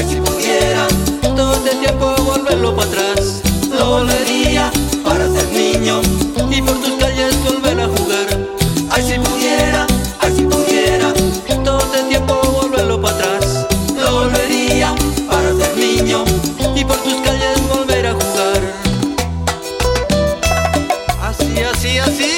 ay si pudiera todo este tiempo volverlo para atrás. Lo volvería para ser niño y por tus calles volver a jugar. Ay si pudiera todo este tiempo volverlo para atrás. Lo volvería para ser niño y por tus calles volver a jugar. Así, así, así.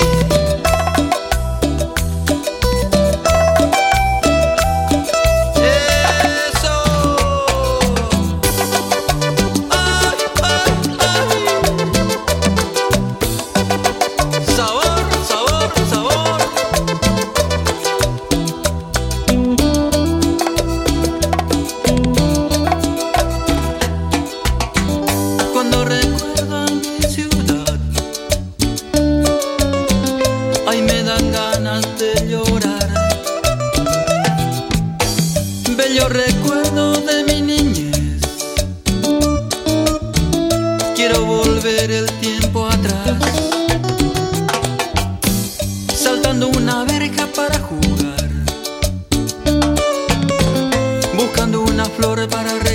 Cuando recuerdo mi ciudad, ay me dan ganas de llorar. Bello recuerdo de mi niñez, quiero volver el tiempo atrás. Saltando una verja para jugar, buscando una flor para